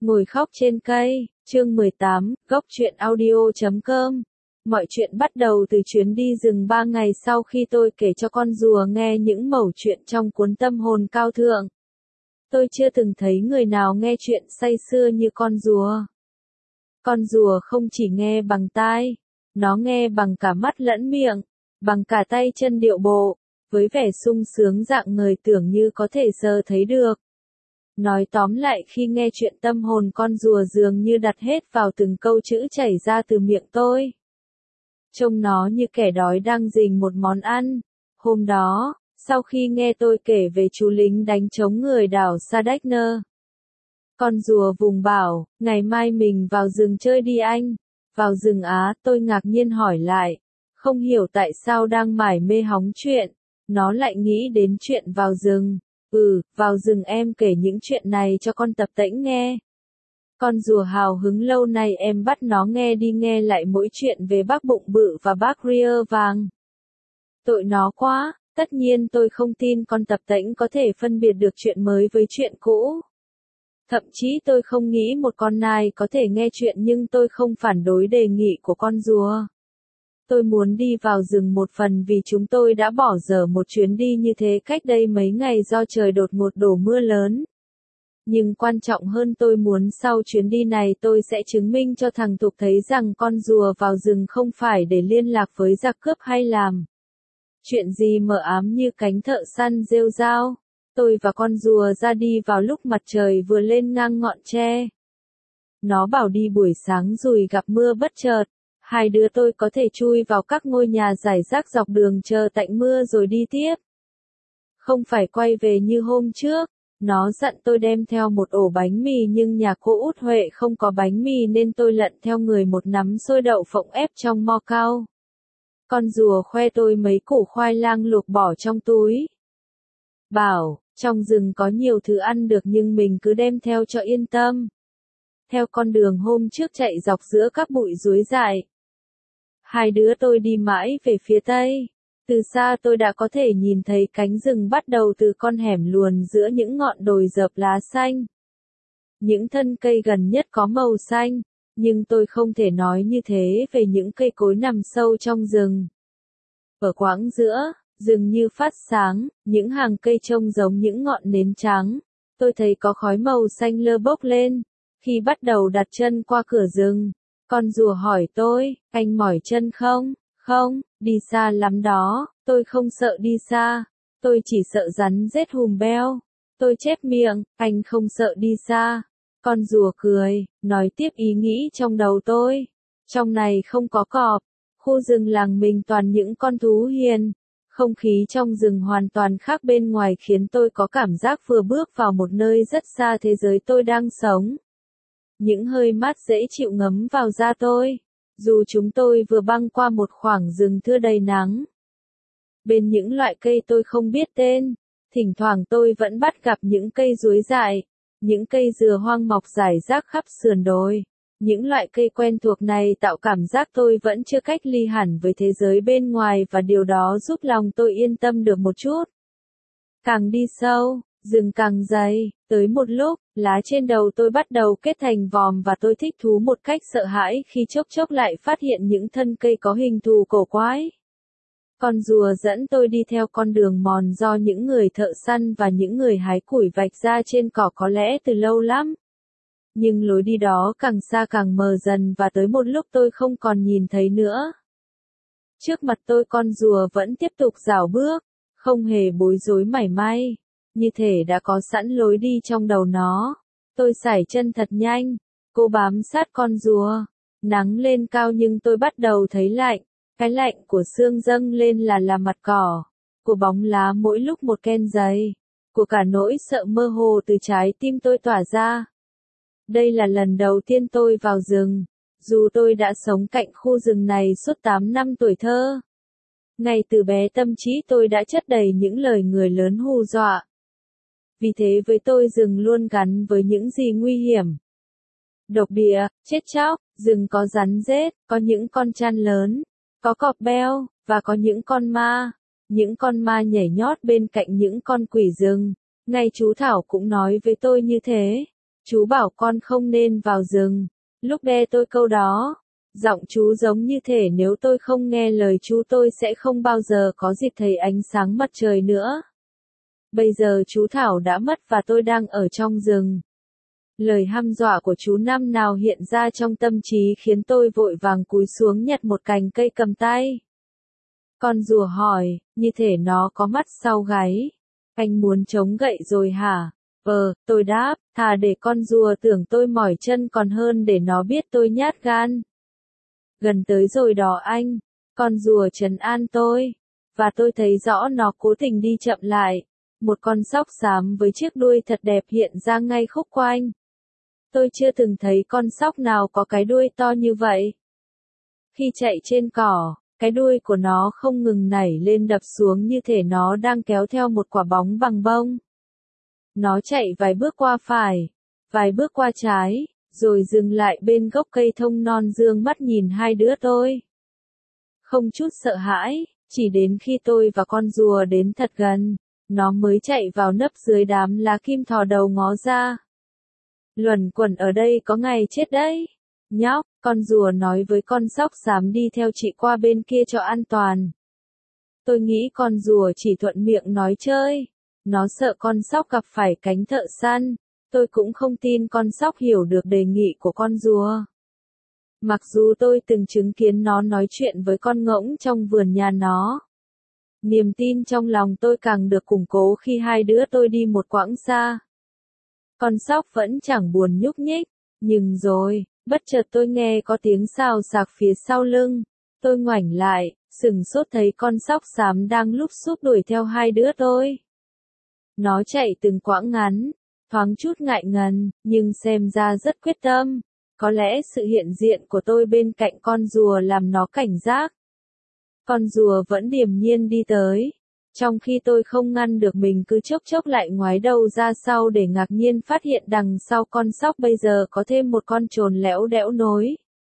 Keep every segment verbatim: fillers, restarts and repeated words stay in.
Ngồi khóc trên cây, chương mười tám, góc truyện audio chấm com. Mọi chuyện bắt đầu từ chuyến đi rừng ba ngày sau khi tôi kể cho con rùa nghe những mẩu chuyện trong cuốn Tâm hồn cao thượng. Tôi chưa từng thấy người nào nghe chuyện say sưa như con rùa. Con rùa không chỉ nghe bằng tai, nó nghe bằng cả mắt lẫn miệng, bằng cả tay chân điệu bộ, với vẻ sung sướng dạng người tưởng như có thể sờ thấy được. Nói tóm lại, khi nghe chuyện tâm hồn con rùa dường như đặt hết vào từng câu chữ chảy ra từ miệng tôi. Trông nó như kẻ đói đang rình một món ăn. Hôm đó, sau khi nghe tôi kể về chú lính đánh trống người đảo Sadekner, con rùa vùng bảo, ngày mai mình vào rừng chơi đi anh. Vào rừng á, tôi ngạc nhiên hỏi lại, không hiểu tại sao đang mải mê hóng chuyện, nó lại nghĩ đến chuyện vào rừng. Ừ, vào rừng em kể những chuyện này cho con Tập Tễnh nghe. Con rùa hào hứng lâu nay em bắt nó nghe đi nghe lại mỗi chuyện về bác bụng bự và bác Rear vàng. Tội nó quá, tất nhiên tôi không tin con Tập Tễnh có thể phân biệt được chuyện mới với chuyện cũ. Thậm chí tôi không nghĩ một con nai có thể nghe chuyện, nhưng tôi không phản đối đề nghị của con rùa. Tôi muốn đi vào rừng một phần vì chúng tôi đã bỏ dở một chuyến đi như thế cách đây mấy ngày do trời đột ngột đổ mưa lớn. Nhưng quan trọng hơn, tôi muốn sau chuyến đi này tôi sẽ chứng minh cho thằng Thục thấy rằng con rùa vào rừng không phải để liên lạc với giặc cướp hay làm chuyện gì mờ ám như cánh thợ săn rêu rao. Tôi và con rùa ra đi vào lúc mặt trời vừa lên ngang ngọn tre. Nó bảo đi buổi sáng rồi gặp mưa bất chợt. Hai đứa tôi có thể chui vào các ngôi nhà rải rác dọc đường chờ tạnh mưa rồi đi tiếp. Không phải quay về như hôm trước. Nó dặn tôi đem theo một ổ bánh mì, nhưng nhà cô Út Huệ không có bánh mì nên tôi lận theo người một nắm xôi đậu phộng ép trong mo cao. Con rùa khoe tôi mấy củ khoai lang luộc bỏ trong túi. Bảo, trong rừng có nhiều thứ ăn được nhưng mình cứ đem theo cho yên tâm. Theo con đường hôm trước chạy dọc giữa các bụi ruối dại, hai đứa tôi đi mãi về phía tây. Từ xa tôi đã có thể nhìn thấy cánh rừng bắt đầu từ con hẻm luồn giữa những ngọn đồi rợp lá xanh. Những thân cây gần nhất có màu xanh, nhưng tôi không thể nói như thế về những cây cối nằm sâu trong rừng. Ở quãng giữa, rừng như phát sáng, những hàng cây trông giống những ngọn nến trắng. Tôi thấy có khói màu xanh lơ bốc lên. Khi bắt đầu đặt chân qua cửa rừng, con rùa hỏi tôi, anh mỏi chân không? Không, đi xa lắm đó. Tôi không sợ đi xa, tôi chỉ sợ rắn rết hùm beo. Tôi chép miệng, anh không sợ đi xa. Con rùa cười, nói tiếp ý nghĩ trong đầu tôi. Trong này không có cọp, khu rừng làng mình toàn những con thú hiền. Không khí trong rừng hoàn toàn khác bên ngoài khiến tôi có cảm giác vừa bước vào một nơi rất xa thế giới tôi đang sống. Những hơi mát dễ chịu ngấm vào da tôi. Dù chúng tôi vừa băng qua một khoảng rừng thưa đầy nắng. Bên những loại cây tôi không biết tên, thỉnh thoảng tôi vẫn bắt gặp những cây ruối dại, những cây dừa hoang mọc rải rác khắp sườn đồi. Những loại cây quen thuộc này tạo cảm giác tôi vẫn chưa cách ly hẳn với thế giới bên ngoài, và điều đó giúp lòng tôi yên tâm được một chút. Càng đi sâu, rừng càng dày, tới một lúc, lá trên đầu tôi bắt đầu kết thành vòm và tôi thích thú một cách sợ hãi khi chốc chốc lại phát hiện những thân cây có hình thù cổ quái. Con rùa dẫn tôi đi theo con đường mòn do những người thợ săn và những người hái củi vạch ra trên cỏ có lẽ từ lâu lắm. Nhưng lối đi đó càng xa càng mờ dần và tới một lúc tôi không còn nhìn thấy nữa. Trước mặt tôi con rùa vẫn tiếp tục rảo bước, không hề bối rối mảy may. Như thể đã có sẵn lối đi trong đầu nó. Tôi sải chân thật nhanh, cố bám sát con rùa. Nắng lên cao nhưng tôi bắt đầu thấy lạnh. Cái lạnh của sương dâng lên là là mặt cỏ, của bóng lá mỗi lúc một ken dày, của cả nỗi sợ mơ hồ từ trái tim tôi tỏa ra. Đây là lần đầu tiên tôi vào rừng, dù tôi đã sống cạnh khu rừng này suốt tám năm tuổi thơ. Ngay từ bé tâm trí tôi đã chất đầy những lời người lớn hù dọa. Vì thế với tôi rừng luôn gắn với những gì nguy hiểm, độc địa, chết chóc. Rừng có rắn rết, có những con trăn lớn, có cọp beo, và có những con ma. Những con ma nhảy nhót bên cạnh những con quỷ rừng. Ngay chú Thảo cũng nói với tôi như thế. Chú bảo con không nên vào rừng. Lúc nghe tôi câu đó, giọng chú giống như thể nếu tôi không nghe lời chú tôi sẽ không bao giờ có dịp thấy ánh sáng mặt trời nữa. Bây giờ chú Thảo đã mất và tôi đang ở trong rừng. Lời hăm dọa của chú năm nào hiện ra trong tâm trí khiến tôi vội vàng cúi xuống nhặt một cành cây cầm tay. Con rùa hỏi, như thể nó có mắt sau gáy. Anh muốn chống gậy rồi hả? Ờ, tôi đáp, thà để con rùa tưởng tôi mỏi chân còn hơn để nó biết tôi nhát gan. Gần tới rồi đó anh. Con rùa trấn an tôi. Và tôi thấy rõ nó cố tình đi chậm lại. Một con sóc xám với chiếc đuôi thật đẹp hiện ra ngay khúc quanh. Tôi chưa từng thấy con sóc nào có cái đuôi to như vậy. Khi chạy trên cỏ, cái đuôi của nó không ngừng nảy lên đập xuống như thể nó đang kéo theo một quả bóng bằng bông. Nó chạy vài bước qua phải, vài bước qua trái, rồi dừng lại bên gốc cây thông non dương mắt nhìn hai đứa tôi. Không chút sợ hãi, chỉ đến khi tôi và con rùa đến thật gần, nó mới chạy vào nấp dưới đám lá kim thò đầu ngó ra. Luẩn quẩn ở đây có ngày chết đấy. Nhóc, con rùa nói với con sóc xám đi theo chị qua bên kia cho an toàn. Tôi nghĩ con rùa chỉ thuận miệng nói chơi. Nó sợ con sóc gặp phải cánh thợ săn. Tôi cũng không tin con sóc hiểu được đề nghị của con rùa. Mặc dù tôi từng chứng kiến nó nói chuyện với con ngỗng trong vườn nhà nó. Niềm tin trong lòng tôi càng được củng cố khi hai đứa tôi đi một quãng xa. Con sóc vẫn chẳng buồn nhúc nhích. Nhưng rồi, bất chợt tôi nghe có tiếng xào xạc phía sau lưng. Tôi ngoảnh lại, sừng sốt thấy con sóc xám đang lúp xúp đuổi theo hai đứa tôi. Nó chạy từng quãng ngắn, thoáng chút ngại ngần, nhưng xem ra rất quyết tâm. Có lẽ sự hiện diện của tôi bên cạnh con rùa làm nó cảnh giác. Con rùa vẫn điềm nhiên đi tới. Trong khi tôi không ngăn được mình cứ chốc chốc lại ngoái đầu ra sau để ngạc nhiên phát hiện đằng sau con sóc bây giờ có thêm một con trồn lẽo đẽo nối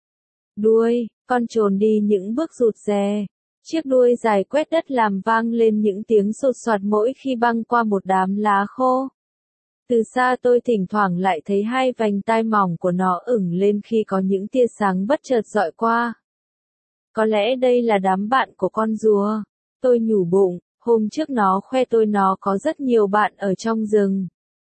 đuôi, con trồn đi những bước rụt rè. Chiếc đuôi dài quét đất làm vang lên những tiếng sột soạt mỗi khi băng qua một đám lá khô. Từ xa tôi thỉnh thoảng lại thấy hai vành tai mỏng của nó ửng lên khi có những tia sáng bất chợt dọi qua. Có lẽ đây là đám bạn của con rùa. Tôi nhủ bụng, hôm trước nó khoe tôi nó có rất nhiều bạn ở trong rừng.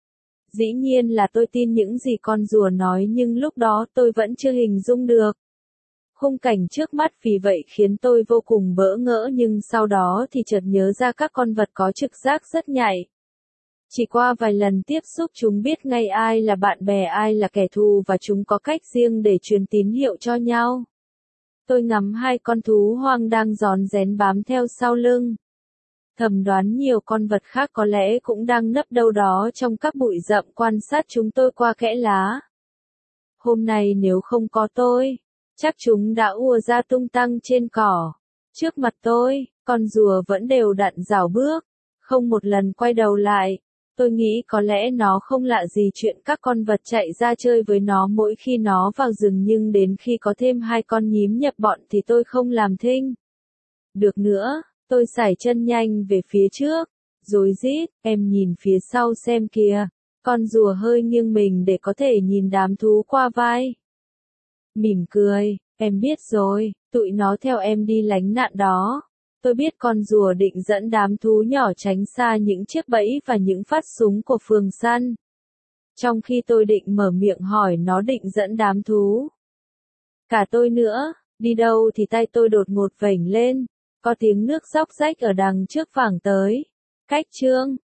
Dĩ nhiên là tôi tin những gì con rùa nói nhưng lúc đó tôi vẫn chưa hình dung được. Khung cảnh trước mắt vì vậy khiến tôi vô cùng bỡ ngỡ nhưng sau đó thì chợt nhớ ra các con vật có trực giác rất nhạy. Chỉ qua vài lần tiếp xúc chúng biết ngay ai là bạn bè ai là kẻ thù và chúng có cách riêng để truyền tín hiệu cho nhau. Tôi ngắm hai con thú hoang đang rón rén bám theo sau lưng. Thầm đoán nhiều con vật khác có lẽ cũng đang nấp đâu đó trong các bụi rậm quan sát chúng tôi qua kẽ lá. Hôm nay nếu không có tôi, chắc chúng đã ùa ra tung tăng trên cỏ. Trước mặt tôi, con rùa vẫn đều đặn rảo bước, không một lần quay đầu lại. Tôi nghĩ có lẽ nó không lạ gì chuyện các con vật chạy ra chơi với nó mỗi khi nó vào rừng nhưng đến khi có thêm hai con nhím nhập bọn thì tôi không làm thinh. Được nữa, tôi sải chân nhanh về phía trước, rối rít, em nhìn phía sau xem kìa. Con rùa hơi nghiêng mình để có thể nhìn đám thú qua vai. Mỉm cười, em biết rồi, tụi nó theo em đi lánh nạn đó. Tôi biết con rùa định dẫn đám thú nhỏ tránh xa những chiếc bẫy và những phát súng của phường săn. Trong khi tôi định mở miệng hỏi nó định dẫn đám thú. Cả tôi nữa, đi đâu thì tay tôi đột ngột vểnh lên. Có tiếng nước róc rách ở đằng trước vẳng tới. Cách chương